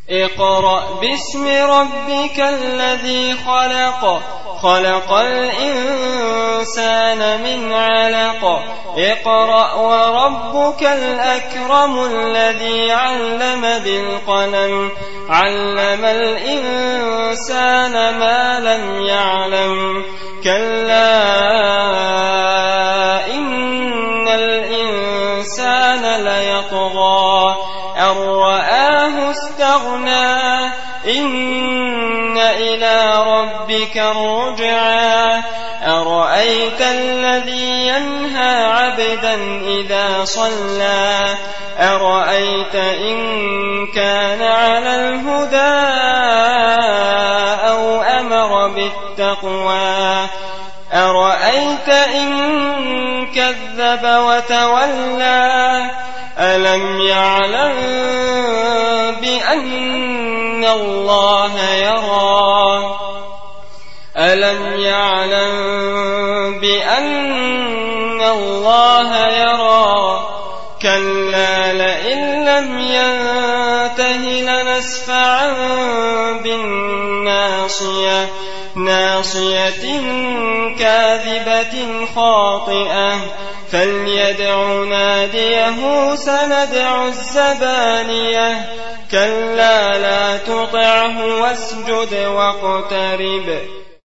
اقرأ باسم ربك الذي خلق خلق الإنسان من علق اقرأ وربك الأكرم الذي علم بالقلم علم الإنسان ما لم يعلم كلا إن الإنسان ليطغى أن رآه استغنى إن إلى ربك الرجعى أرأيت الذي ينهى عبدا إذا صلى أرأيت إن كان على الهدى أو أمر بالتقوى أرأيت إن كذب وتولى ألم يعلم بأن الله يرى ألم يعلم بأن الله يرى كلا لئن لم ينته لنسفعا بالناصية ناصية كاذبة خاطئة فليدع ناديه سندع الزبانية كلا لا تطعه واسجد واقترب